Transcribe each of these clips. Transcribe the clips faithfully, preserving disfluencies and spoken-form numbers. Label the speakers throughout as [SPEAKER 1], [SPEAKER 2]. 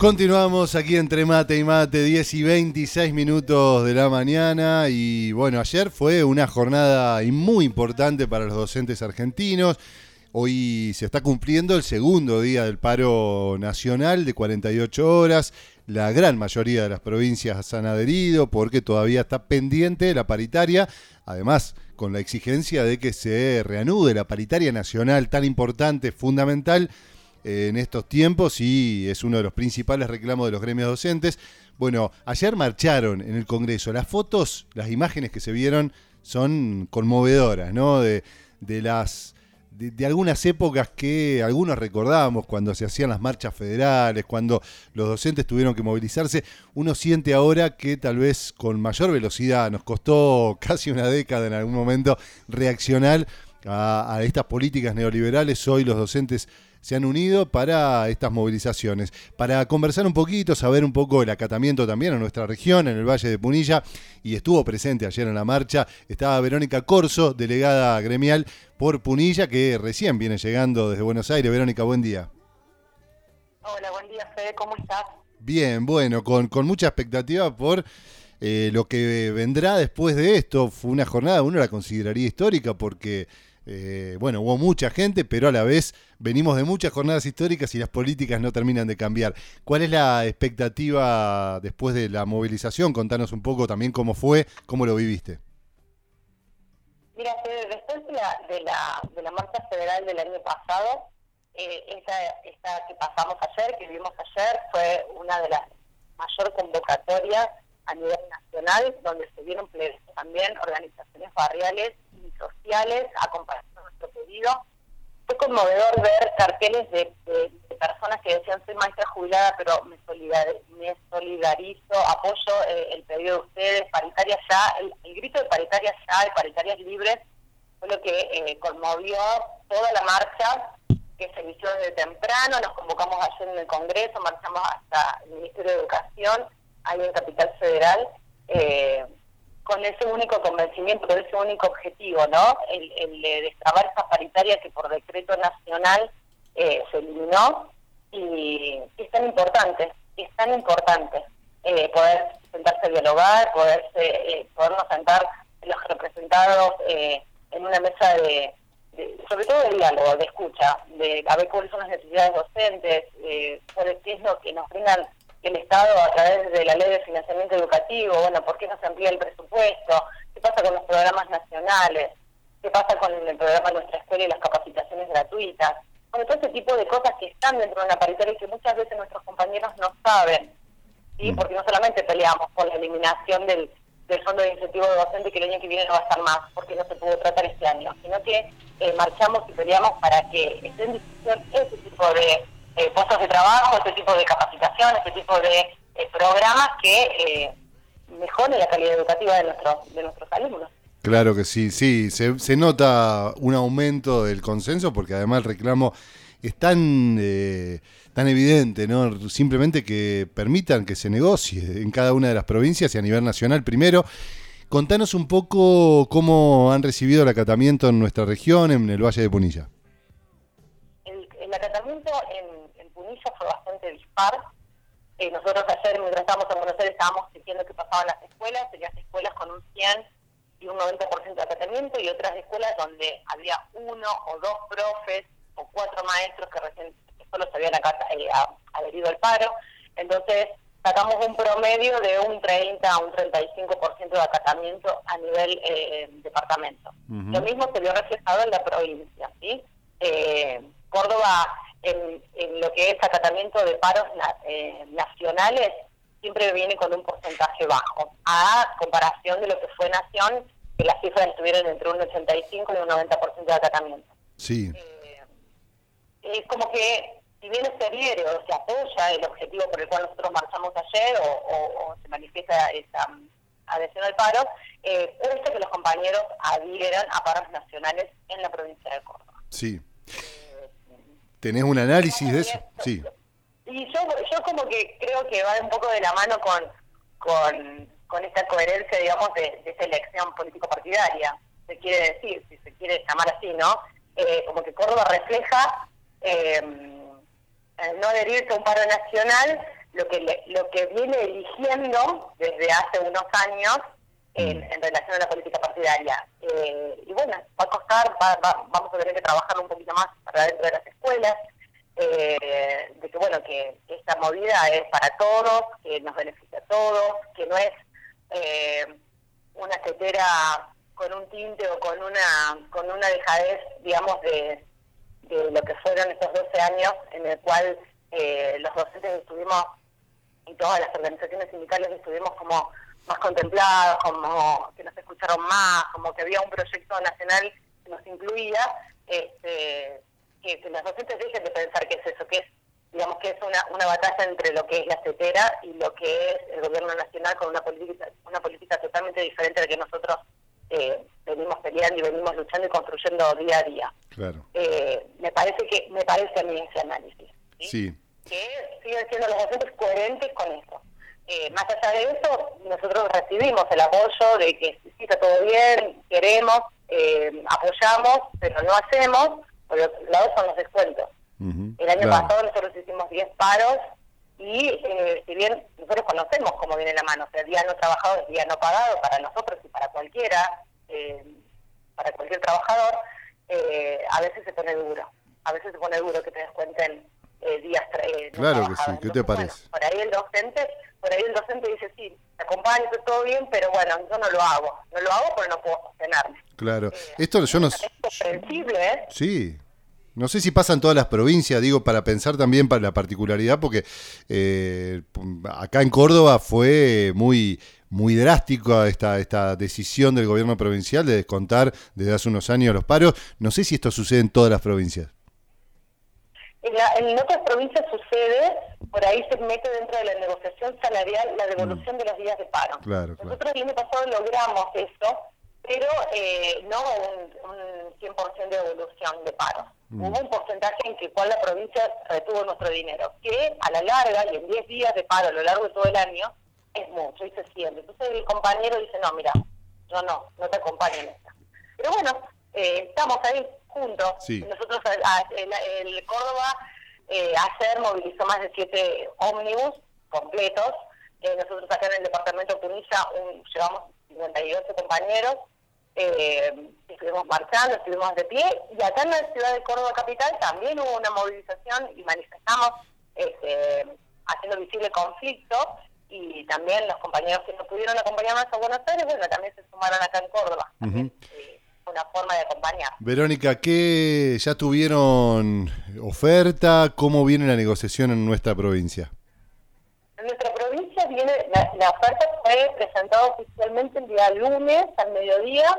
[SPEAKER 1] Continuamos aquí entre mate y mate, diez y veintiséis minutos de la mañana. Y bueno, ayer fue una jornada muy importante para los docentes argentinos. Hoy se está cumpliendo el segundo día del paro nacional de cuarenta y ocho horas. La gran mayoría de las provincias han adherido porque todavía está pendiente la paritaria. Además, con la exigencia de que se reanude la paritaria nacional tan importante, fundamental en estos tiempos, y es uno de los principales reclamos de los gremios docentes. Bueno, ayer marcharon en el Congreso. Las fotos, las imágenes que se vieron son conmovedoras, ¿no? De, de las de, de algunas épocas que algunos recordamos, cuando se hacían las marchas federales, cuando los docentes tuvieron que movilizarse. Uno siente ahora que tal vez con mayor velocidad, nos costó casi una década en algún momento reaccionar a, a estas políticas neoliberales. Hoy los docentes se han unido para estas movilizaciones, para conversar un poquito, saber un poco el acatamiento también a nuestra región, en el Valle de Punilla, y estuvo presente ayer en la marcha. Estaba Verónica Corso, delegada gremial por Punilla, que recién viene llegando desde Buenos Aires. Verónica, buen día.
[SPEAKER 2] Hola, buen día, Fede, ¿cómo estás?
[SPEAKER 1] Bien, bueno, con, con mucha expectativa por eh, lo que vendrá después de esto. Fue una jornada, uno la consideraría histórica porque Eh, bueno, hubo mucha gente, pero a la vez venimos de muchas jornadas históricas y las políticas no terminan de cambiar. ¿Cuál es la expectativa después de la movilización? Contanos un poco también cómo fue, cómo lo viviste.
[SPEAKER 2] Mira, después de la, de la, de la marcha federal del año pasado, eh, esta, esta que pasamos ayer, que vivimos ayer, fue una de las mayor convocatorias a nivel nacional, donde se vieron también organizaciones barriales y sociales acompañando nuestro pedido. Fue conmovedor ver carteles de, de, de personas que decían: soy maestra jubilada, pero me, solidar, me solidarizo, apoyo eh, el pedido de ustedes, paritaria ya, el, el grito de paritaria ya y paritarias libres fue lo que eh, conmovió toda la marcha, que se inició desde temprano. Nos convocamos ayer en el Congreso, marchamos hasta el Ministerio de Educación, ahí en Capital Federal, eh, con ese único convencimiento, con ese único objetivo, ¿no? El, el de destrabar esa paritaria que por decreto nacional eh, se eliminó, y es tan importante, es tan importante eh, poder sentarse a dialogar, poderse, eh, podernos sentar los representados eh, en una mesa de, de, sobre todo de diálogo, de escucha, de a ver cuáles son las necesidades docentes, eh, cuál es lo que nos brindan el Estado a través de la Ley de Financiamiento Educativo. Bueno, ¿por qué no se amplía el presupuesto? ¿Qué pasa con los programas nacionales? ¿Qué pasa con el programa Nuestra Escuela y las capacitaciones gratuitas? Bueno, todo ese tipo de cosas que están dentro de una paritaria y que muchas veces nuestros compañeros no saben, ¿sí? Porque no solamente peleamos por la eliminación del, del fondo de incentivo docente, que el año que viene no va a estar más, porque no se pudo tratar este año, sino que eh, marchamos y peleamos para que esté en discusión ese tipo de Eh, puestos de trabajo, este tipo de capacitación, este tipo de eh, programas que eh, mejoren la calidad educativa de nuestros de nuestros alumnos.
[SPEAKER 1] Claro que sí, sí, se, se nota un aumento del consenso, porque además el reclamo es tan, eh, tan evidente, ¿no? Simplemente que permitan que se negocie en cada una de las provincias y a nivel nacional primero. Contanos un poco cómo han recibido el acatamiento en nuestra región, en el Valle de Punilla.
[SPEAKER 2] El, el acatamiento en Punilla fue bastante dispar. Eh, nosotros ayer, mientras estábamos en Buenos Aires, estábamos diciendo que pasaban las escuelas, serían escuelas con un cien y un noventa por ciento de acatamiento, y otras escuelas donde había uno o dos profes o cuatro maestros que recién solo se habían acata, eh, adherido al paro. Entonces sacamos un promedio de un treinta a un treinta y cinco por ciento de acatamiento a nivel eh, departamento. Uh-huh. Lo mismo se vio reflejado en la provincia, ¿sí? Eh, Córdoba, En, en lo que es acatamiento de paros na, eh, nacionales, siempre viene con un porcentaje bajo, a comparación de lo que fue Nación, que las cifras estuvieron entre un ochenta y cinco y un noventa por ciento de acatamiento.
[SPEAKER 1] Sí.
[SPEAKER 2] Eh, es como que, si bien se adhiere o se apoya el objetivo por el cual nosotros marchamos ayer, o, o, o se manifiesta esa adhesión al paro, eh, cuesta que los compañeros adhieran a paros nacionales en la provincia de Córdoba.
[SPEAKER 1] Sí. ¿Tenés un análisis de eso? Sí.
[SPEAKER 2] Y yo yo como que creo que va un poco de la mano con con, con esta coherencia, digamos, de, de esa elección político-partidaria, se quiere decir, si se quiere llamar así, ¿no? Eh, como que Córdoba refleja eh, no adherirse a un paro nacional, lo que le, lo que viene eligiendo desde hace unos años en, en relación a la política partidaria. Eh, y bueno, va a costar, va, va, vamos a tener que trabajar un poquito más para dentro de las escuelas, eh, de que bueno, que, que esta movida es para todos, que nos beneficia a todos, que no es eh, una tetera con un tinte o con una con una dejadez, digamos, de, de lo que fueron estos doce años en el cual eh, los docentes estuvimos, y todas las organizaciones sindicales estuvimos como más contemplados, como que nos escucharon más, como que había un proyecto nacional que nos incluía, este, que, que los docentes dejen de pensar que es eso, que es, digamos, que es una, una batalla entre lo que es la tetera y lo que es el gobierno nacional con una política, una política totalmente diferente de la que nosotros eh, venimos peleando y venimos luchando y construyendo día a día.
[SPEAKER 1] Claro.
[SPEAKER 2] Eh, me parece que me parece a mí ese análisis, ¿sí?
[SPEAKER 1] Sí.
[SPEAKER 2] Que siguen siendo los docentes coherentes con eso. Eh, más allá de eso, nosotros recibimos el apoyo de que sí, está todo bien, queremos, eh, apoyamos, pero no hacemos. Por otro lado son los descuentos. Uh-huh, el año claro. pasado nosotros hicimos diez paros y eh, si bien nosotros conocemos cómo viene la mano, o sea, día no trabajado es día no pagado para nosotros y para cualquiera, eh, para cualquier trabajador, eh, a veces se pone duro. A veces se pone duro que te descuenten eh, días eh, no
[SPEAKER 1] claro que sí. ¿Qué
[SPEAKER 2] Entonces,
[SPEAKER 1] te parece?
[SPEAKER 2] Bueno, por ahí el docente, por ahí el docente dice sí, te acompaño, está todo bien, pero bueno, yo no lo hago, no lo hago porque no puedo sostenerme.
[SPEAKER 1] Claro.
[SPEAKER 2] Eh,
[SPEAKER 1] Esto yo no.
[SPEAKER 2] Es comprensible, ¿eh?
[SPEAKER 1] Sí. No sé si pasa en todas las provincias, digo, para pensar también para la particularidad, porque eh, acá en Córdoba fue muy muy drástica esta esta decisión del gobierno provincial de descontar desde hace unos años los paros. No sé si esto sucede en todas las provincias.
[SPEAKER 2] En, la, en otras provincias sucede, por ahí se mete dentro de la negociación salarial la devolución mm. de los días de paro.
[SPEAKER 1] Claro,
[SPEAKER 2] Nosotros
[SPEAKER 1] claro.
[SPEAKER 2] el año pasado logramos eso, pero eh, no un, un cien por ciento de devolución de paro. Mm. Hubo un porcentaje en que cual la provincia retuvo nuestro dinero, que a la larga, y en diez días de paro a lo largo de todo el año, es mucho y se siente. Entonces el compañero dice, no, mira, yo no, no te acompaño en esta. Pero bueno, eh, estamos ahí juntos.
[SPEAKER 1] Sí.
[SPEAKER 2] Nosotros, a, a, el, el Córdoba, eh, ayer movilizó más de siete ómnibus completos. Eh, nosotros acá en el departamento de Punilla un, llevamos cincuenta y ocho compañeros. Eh, estuvimos marchando, estuvimos de pie, y acá en la ciudad de Córdoba capital también hubo una movilización y manifestamos este, haciendo visible el conflicto, y también los compañeros que no pudieron acompañarnos a Buenos Aires, bueno, también se sumaron acá en Córdoba. También, uh-huh. eh, una forma de acompañar.
[SPEAKER 1] Verónica, ¿qué ya tuvieron oferta? ¿Cómo viene la negociación en nuestra provincia?
[SPEAKER 2] En nuestra provincia viene, la, la oferta fue presentada oficialmente el día lunes al mediodía,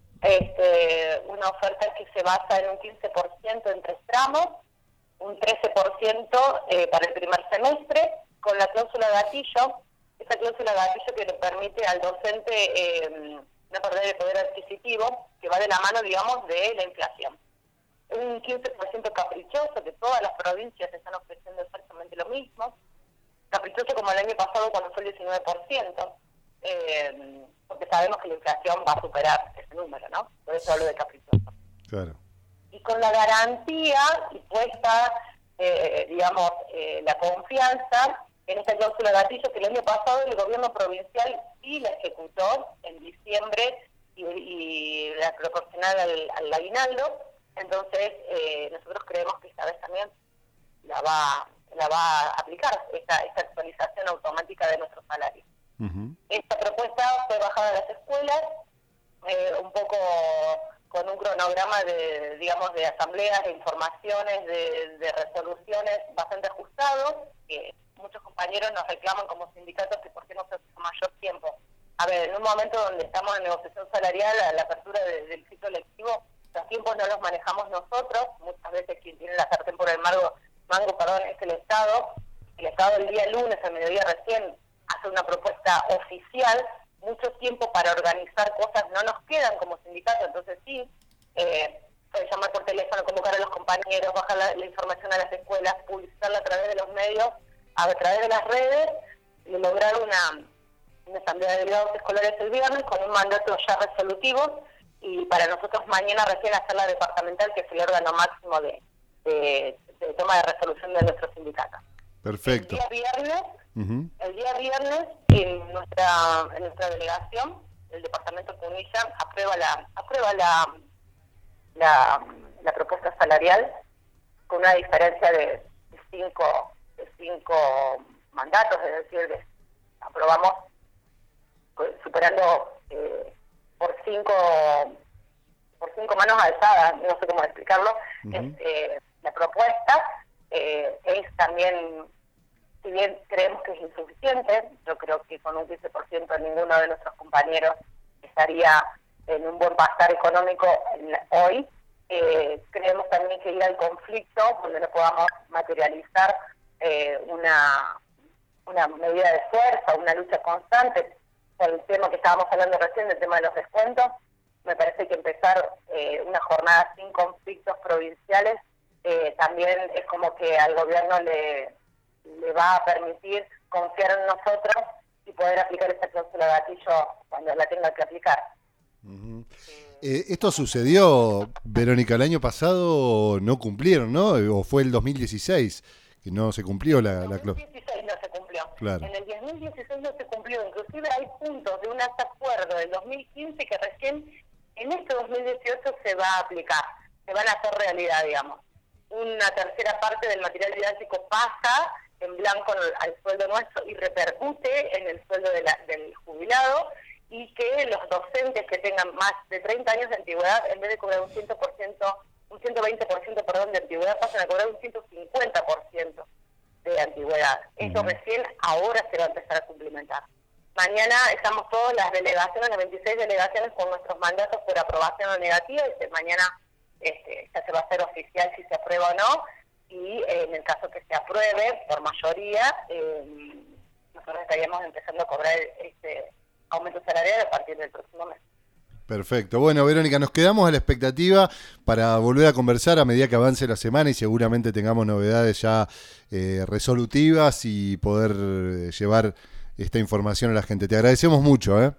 [SPEAKER 2] este, una oferta que se basa en un quince por ciento en tres tramos, un trece por ciento eh, para el primer semestre, con la cláusula gatillo, esa cláusula gatillo que le permite al docente eh, no perder el poder adquisitivo, que va de la mano, digamos, de la inflación. Un quince por ciento caprichoso, que todas las provincias están ofreciendo exactamente lo mismo, caprichoso como el año pasado cuando fue el diecinueve por ciento, eh, porque sabemos que la inflación va a superar ese número, ¿no? Por eso hablo de caprichoso.
[SPEAKER 1] Claro.
[SPEAKER 2] Y con la garantía y puesta, eh, digamos, eh, la confianza en esta cláusula gatillo que el año pasado el gobierno provincial sí la ejecutó en diciembre y, y la proporcional al, al aguinaldo. Entonces, eh, nosotros creemos que esta vez también la va la va a aplicar esta, esta actualización automática de nuestros salarios. Uh-huh. Esta propuesta fue bajada a las escuelas, eh, un poco con un cronograma de, digamos, de asambleas, de informaciones, de, de resoluciones bastante ajustados, que muchos compañeros nos reclaman como sindicatos que por qué no se hace mayor tiempo. A ver, en un momento donde estamos en negociación salarial, a la apertura de, del ciclo lectivo, los tiempos no los manejamos nosotros, muchas veces quien tiene la sartén por el mango Mango, perdón, es el Estado. El Estado el día lunes, al mediodía recién, hace una propuesta oficial. Mucho tiempo para organizar cosas no nos quedan como sindicato, entonces sí, eh, puede llamar por teléfono, convocar a los compañeros, bajar la, la información a las escuelas, publicitarla a través de los medios, a través de las redes, y lograr una, una asamblea de delegados escolares el viernes con un mandato ya resolutivo, y para nosotros mañana recién hacer la departamental, que es el órgano máximo de, de de toma de resolución de nuestros sindicatos.
[SPEAKER 1] Perfecto.
[SPEAKER 2] El día viernes
[SPEAKER 1] Uh-huh.
[SPEAKER 2] El día viernes, en nuestra, en nuestra delegación, el departamento Punilla aprueba la aprueba la, la, la propuesta salarial con una diferencia de cinco, de cinco mandatos, es decir, de, aprobamos superando eh, por cinco por cinco manos alzadas, no sé cómo explicarlo. Uh-huh. es, eh, la propuesta eh, es también, si bien creemos que es insuficiente, yo creo que con un quince por ciento ninguno de nuestros compañeros estaría en un buen pasar económico la, hoy. Eh, creemos también que ir al conflicto, donde no podamos materializar eh, una, una medida de fuerza, una lucha constante, por el tema que estábamos hablando recién, del tema de los descuentos. Me parece que empezar eh, una jornada sin conflictos provinciales eh, también es como que al gobierno le, le va a permitir confiar en nosotros y poder aplicar esa cláusula de gatillo cuando la tenga que aplicar.
[SPEAKER 1] Uh-huh. Eh, esto sucedió, Verónica, el año pasado no cumplieron, ¿no? ¿O fue el dos mil dieciséis que no se cumplió la, la cláusula?
[SPEAKER 2] En el dos mil dieciséis no se cumplió.
[SPEAKER 1] Claro.
[SPEAKER 2] En el dos mil dieciséis no se cumplió. Inclusive hay puntos de un acuerdo del dos mil quince que recién en este dos mil dieciocho se va a aplicar, se van a hacer realidad, digamos. Una tercera parte del material didáctico pasa en blanco al, al sueldo nuestro y repercute en el sueldo de la, del jubilado, y que los docentes que tengan más de treinta años de antigüedad, en vez de cobrar un cien por ciento, un ciento veinte por ciento perdón, de antigüedad, pasan a cobrar un ciento cincuenta por ciento de antigüedad. Eso uh-huh. recién ahora se va a empezar a cumplimentar. Mañana estamos todas las delegaciones, las veintiséis delegaciones, con nuestros mandatos por aprobación o negativa, y mañana este, ya se va a hacer oficial si se aprueba o no, y eh, en el caso que se apruebe por mayoría, eh, nosotros estaríamos empezando a cobrar este aumento salarial a partir del próximo mes.
[SPEAKER 1] Perfecto. Bueno, Verónica, nos quedamos a la expectativa para volver a conversar a medida que avance la semana y seguramente tengamos novedades ya eh, resolutivas y poder eh, llevar esta información a la gente. Te agradecemos mucho, ¿eh?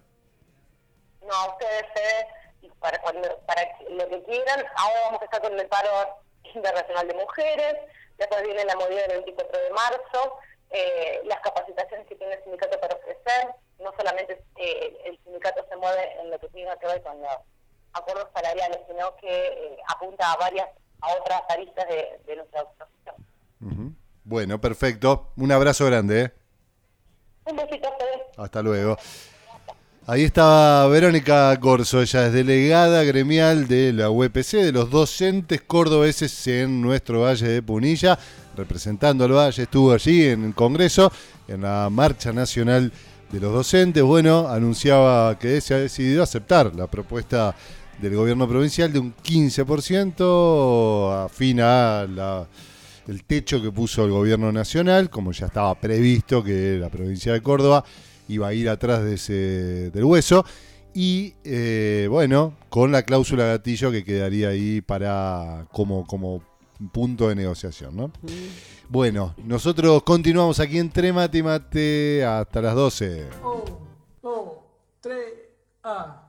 [SPEAKER 2] No, a ustedes, eh, para, cuando, para lo que quieran. Ahora vamos a estar con el paro internacional de mujeres, después viene la movida del veinticuatro de marzo, eh, las capacitaciones que tiene el sindicato para ofrecer. No solamente eh, el sindicato se mueve en lo que tiene que ver con los acuerdos salariales, sino que eh, apunta a varias, a otras aristas de, de nuestra profesión.
[SPEAKER 1] Uh-huh. Bueno, perfecto. Un abrazo grande, ¿eh?
[SPEAKER 2] Un besito a ustedes.
[SPEAKER 1] Hasta luego. Ahí estaba Verónica Corso, ella es delegada gremial de la U E P C, de los docentes cordobeses en nuestro Valle de Punilla, representando al Valle. Estuvo allí en el Congreso, en la Marcha Nacional de los Docentes. Bueno, anunciaba que se ha decidido aceptar la propuesta del gobierno provincial de un quince por ciento, afín a la, el techo que puso el gobierno nacional, como ya estaba previsto que la provincia de Córdoba iba a ir atrás de ese, del hueso, y eh, bueno, con la cláusula gatillo que quedaría ahí para como, como punto de negociación, ¿no? Mm. Bueno, nosotros continuamos aquí entre Mate y Mate hasta las doce.
[SPEAKER 3] Un, dos, tres, ah.